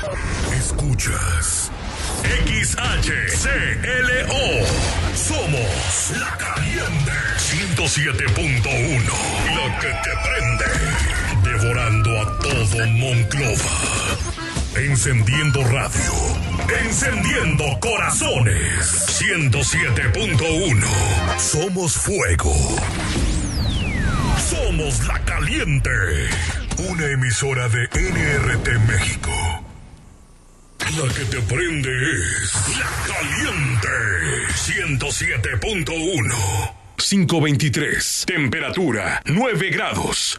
Escuchas XHCLO. Somos La Caliente 107.1. La que te prende. Devorando a todo Monclova. Encendiendo radio. Encendiendo corazones. 107.1. Somos fuego. Somos La Caliente. Una emisora de NRT México. La que te prende es La Caliente 107.1. 5:23. Temperatura 9 grados.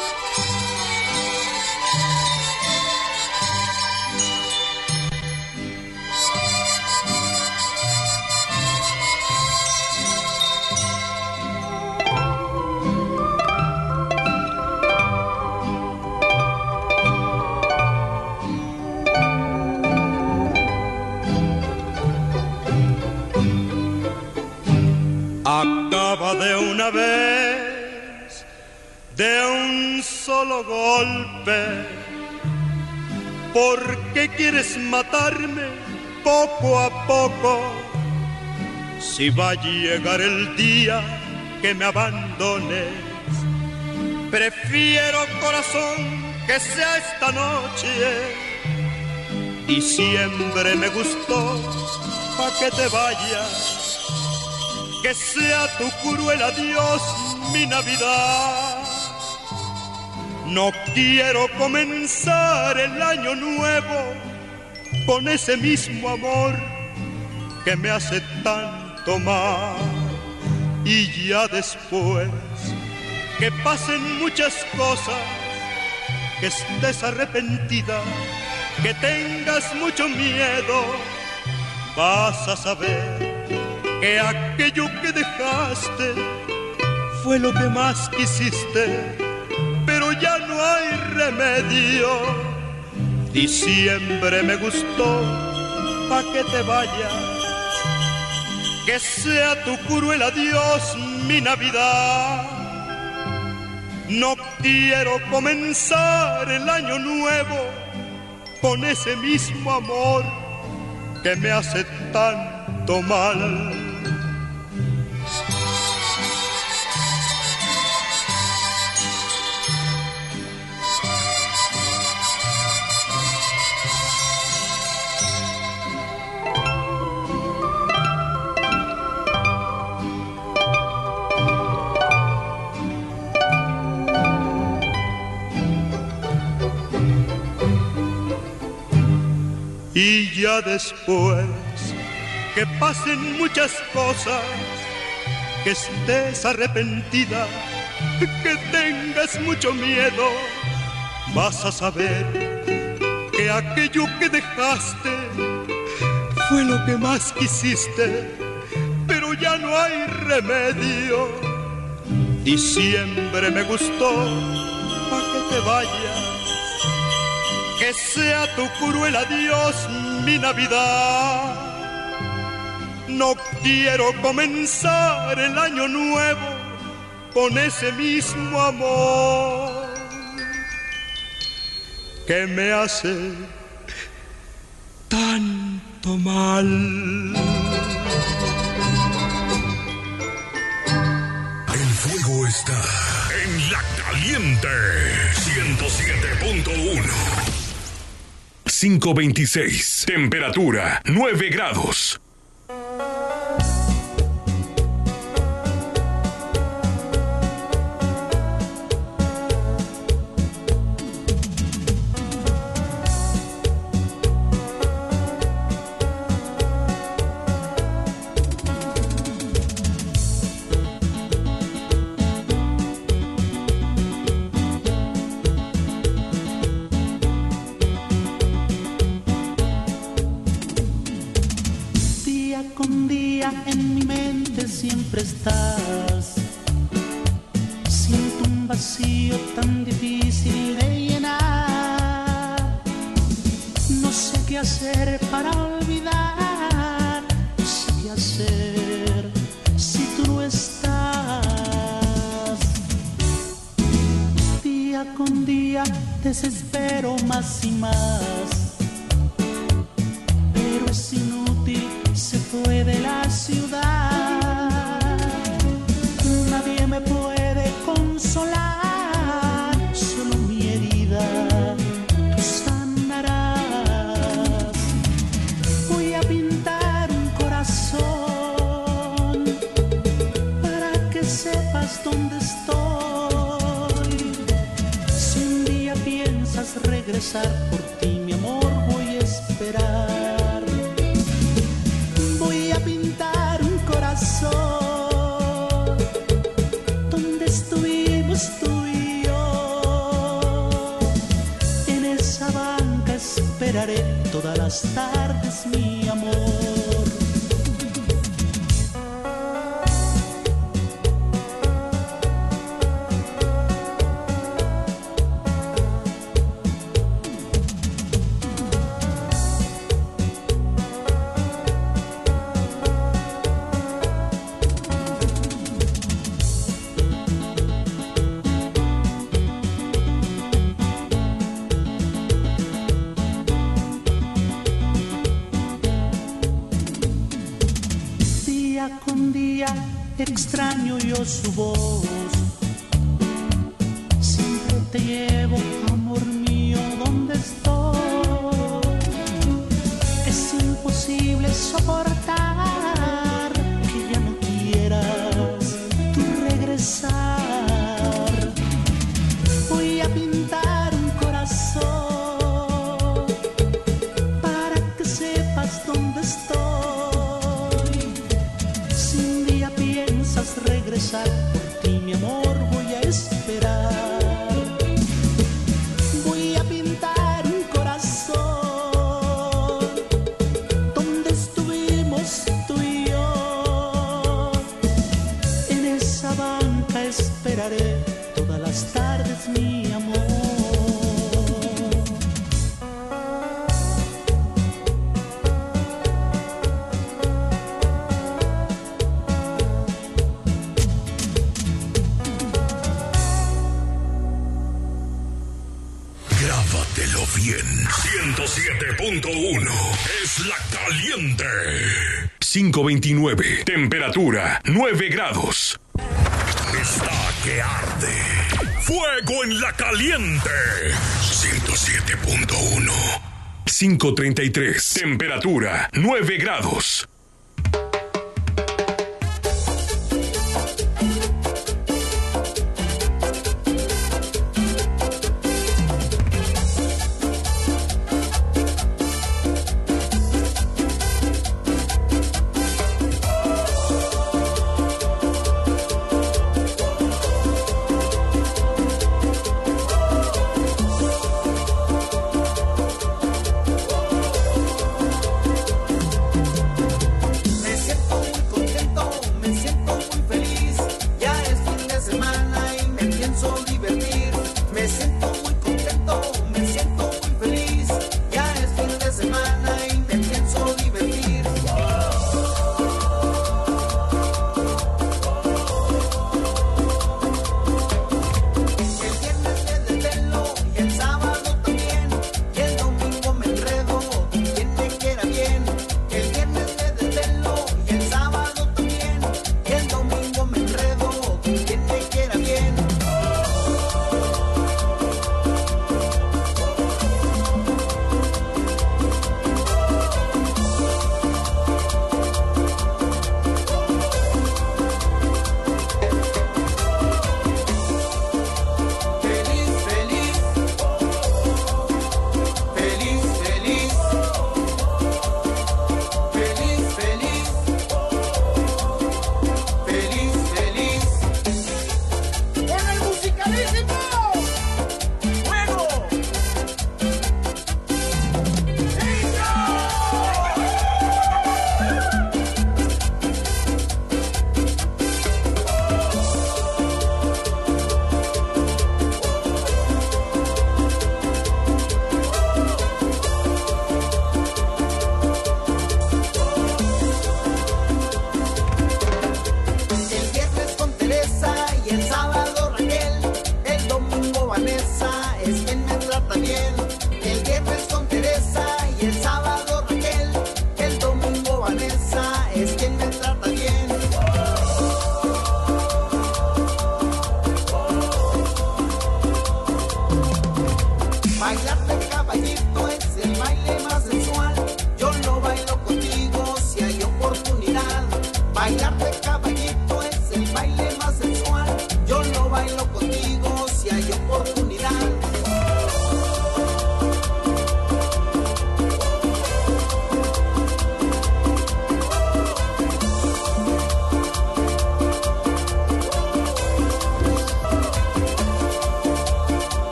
Acaba de una vez, de un solo golpe. ¿Por qué quieres matarme poco a poco? Si va a llegar el día que me abandones, prefiero, corazón, que sea esta noche. Diciembre me gustó, pa' que te vayas. Que sea tu cruel adiós mi Navidad. No quiero comenzar el año nuevo con ese mismo amor que me hace tanto mal. Y ya después que pasen muchas cosas, que estés arrepentida, que tengas mucho miedo, vas a saber que aquello que dejaste fue lo que más quisiste, pero ya no hay remedio. Diciembre me gustó, pa' que te vayas. Que sea tu cruel adiós mi Navidad. No quiero comenzar el año nuevo con ese mismo amor que me hace tanto mal. Y ya después que pasen muchas cosas, que estés arrepentida, que tengas mucho miedo, vas a saber que aquello que dejaste fue lo que más quisiste, pero ya no hay remedio. Diciembre me gustó, pa' que te vayas. Que sea tu cruel adiós mi Navidad. No quiero comenzar el año nuevo con ese mismo amor que me hace tanto mal. El fuego está en La Caliente 107.1. 5:26. Temperatura 9 grados. En mi mente siempre estás. Siento un vacío tan difícil de llenar. No sé qué hacer para olvidar. No sé qué hacer si tú no estás. Día con día desespero más y más. regresar por ti, mi amor, voy a esperar. Voy a pintar un corazón donde estuvimos tú y yo. En esa banca esperaré todas las tardes, mi amor. Extraño yo su voz, siempre te llevo, amor mío, donde estoy. Es imposible soportar que ya no quieras tú regresar. Voy a pintar un corazón para que sepas dónde estoy. Regresar por ti, mi amor, voy a esperar. Voy a pintar un corazón donde estuvimos tú y yo. En esa banca esperaré todas las tardes, mi amor. Bien, 107.1 es La Caliente. 5:29, temperatura 9 grados. Está que arde. Fuego en La Caliente. 107.1. 5:33, temperatura 9 grados.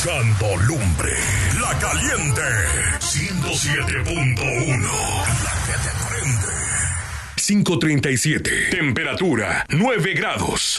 Echando lumbre. La Caliente 107.1. La que te prende. 5:37. Temperatura 9 grados.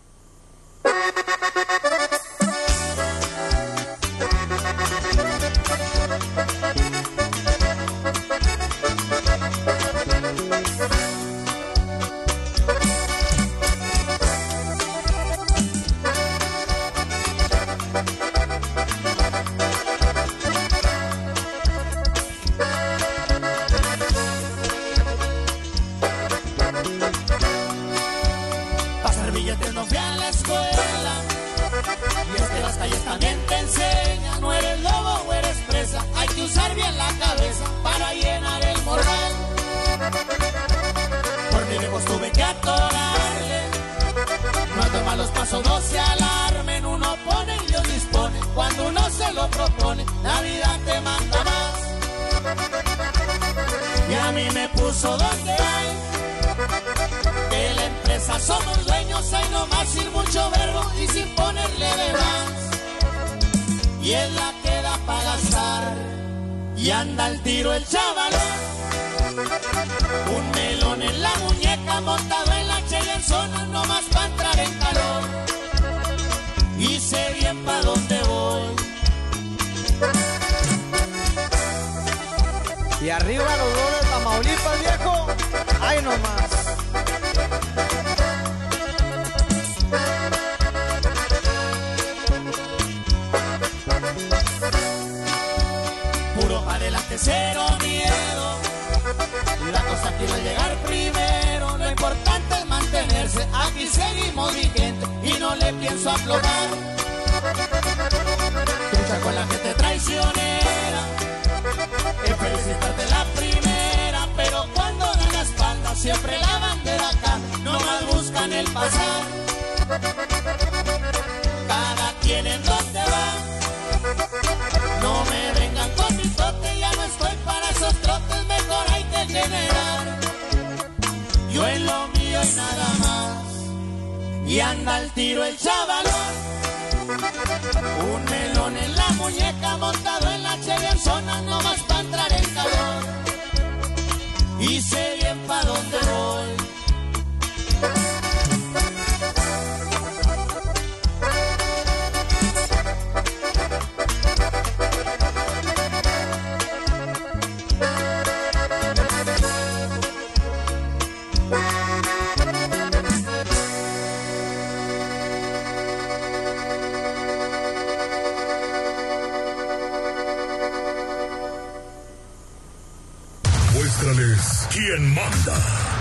¿Quién manda?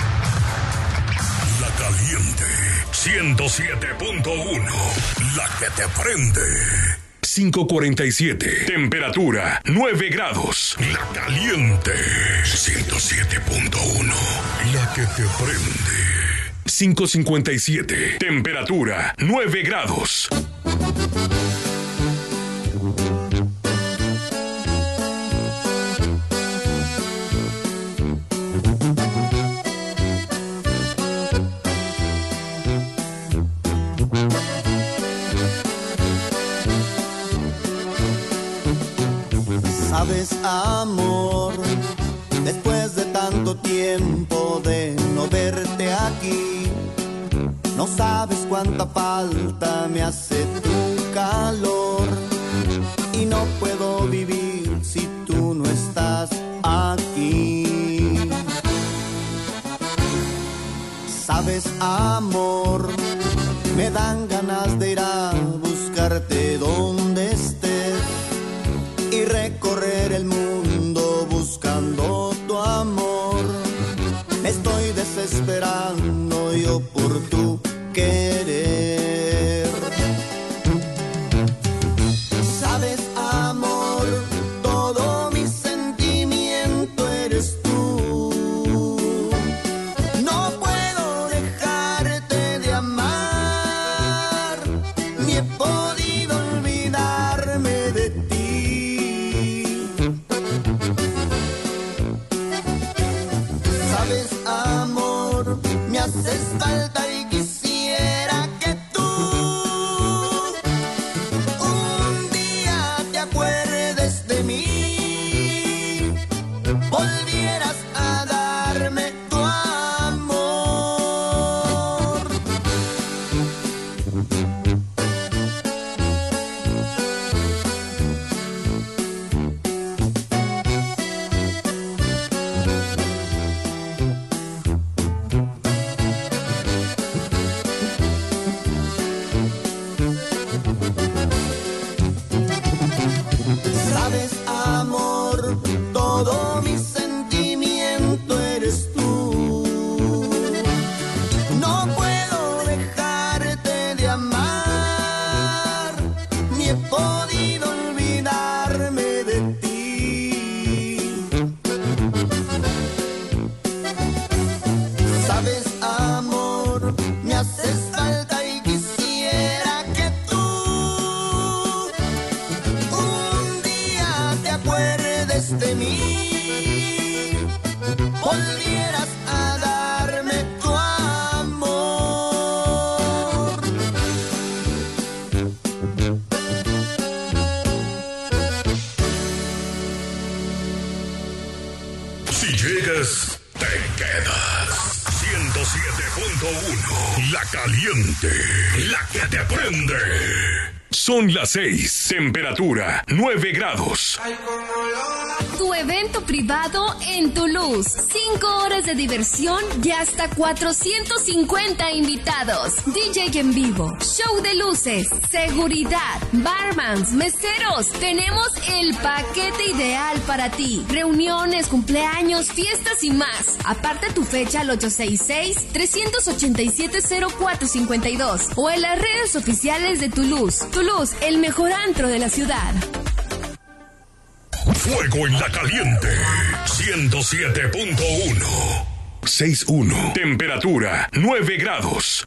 La Caliente 107.1. La que te prende. 5:47. Temperatura 9 grados. La Caliente 107.1. La que te prende. 5:57. Temperatura 9 grados. Sabes, amor, después de tanto tiempo de no verte aquí, no sabes cuánta falta me hace tu calor. Y no puedo vivir si tú no estás aquí. Sabes, amor, me dan ganas de ir a buscarte donde estés y recorrer el mundo buscando tu amor. Me estoy desesperando yo por tu querer. Sabes, amor, todo mi sentimiento eres tú. No puedo dejarte de amar, ni he podido olvidarme de ti. Amor, me haces falta y quisiera 107.1. La caliente. La que te prende. Son las 6. Temperatura 9 grados. Tu evento privado en Toulouse. 5 horas de diversión y hasta 450 invitados. DJ en vivo, show de luces, seguridad, barmans, meseros. Tenemos el paquete ideal para ti. Reuniones, cumpleaños, fiestas y más. Aparte tu fecha al 866-387-0452 o en las redes oficiales de Toulouse. Toulouse, el mejor antro de la ciudad. Fuego en la caliente. 107.1. 6.1. Temperatura 9 grados.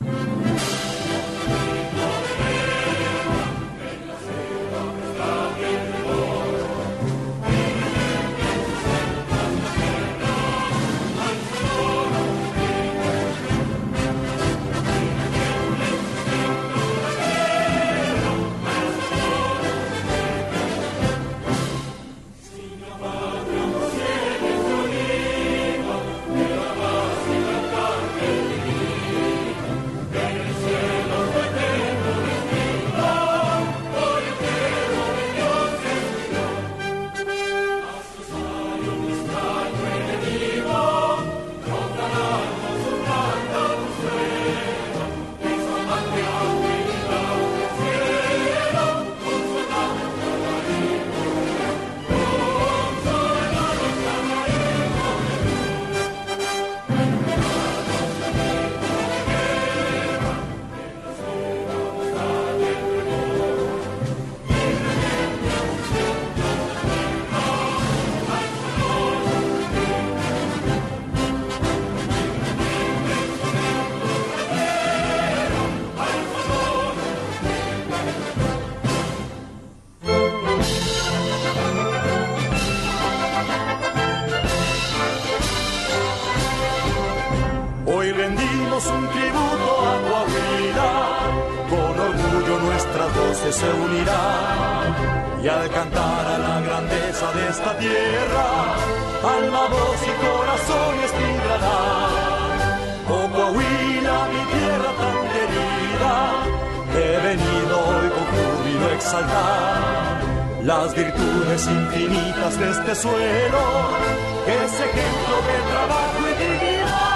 Hoy rendimos un tributo a Coahuila, con orgullo nuestras voces se unirán, y al cantar a la grandeza de esta tierra, alma, voz y corazones vibrarán. Oh Coahuila, mi tierra tan querida, he venido hoy con júbilo a exaltar las virtudes infinitas de este suelo, que es ejemplo de trabajo y dignidad.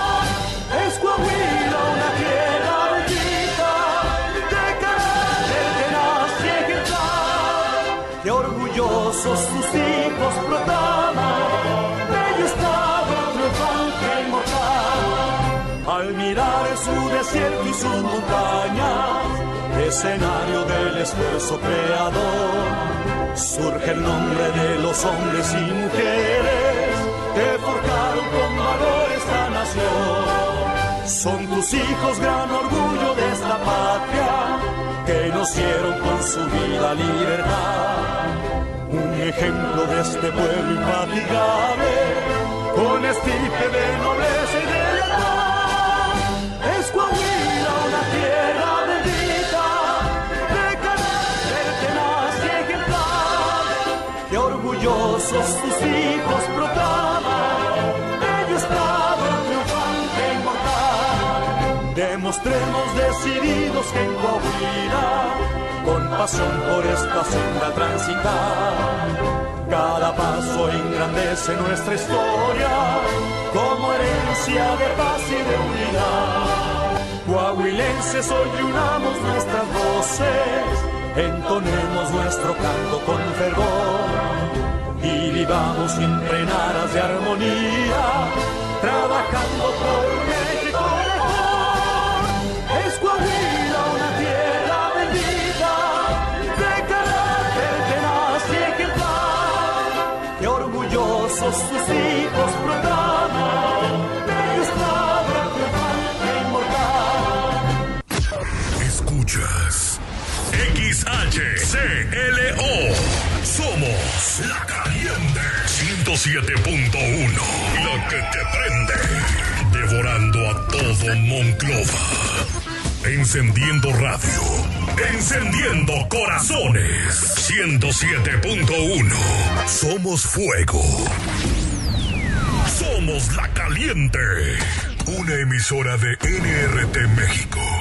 Es Coahuila una tierra bendita, de carácter tenaz y ejemplar, que orgullosos sus hijos proclaman, bello estado triunfante e inmortal. Al mirar su desierto y sus montañas, escenario del esfuerzo creador, surge el nombre de los hombres y mujeres que forjaron con valor esta nación. Son tus hijos gran orgullo de esta patria, que nos dieron con su vida libertad. Un ejemplo de este pueblo infatigable, con estirpe de nobleza y de lealtad. Es Coahuila una tierra bendita, de carácter tenaz y ejemplar, que orgullosos sus hijos proclaman, bello estado triunfante e inmortal. Demostremos decididos que en Coahuila, con pasión por esta senda transitar, cada paso engrandece nuestra historia, como herencia de paz y de unidad. Coahuilenses, hoy unamos nuestras voces, entonemos nuestro canto con fervor, y vivamos siempre en aras de armonía, trabajando por México mejor. Es Coahuila una tierra bendita, de carácter tenaz y ejemplar, que orgullosos sus hijos proclaman, bello estado triunfante e inmortal. Escuchas XHCLO. Somos La Caliente 107.1. La que te prende. Devorando a todo Monclova. Encendiendo radio. Encendiendo corazones. 107.1. Somos fuego. Somos La Caliente. Una emisora de NRT México.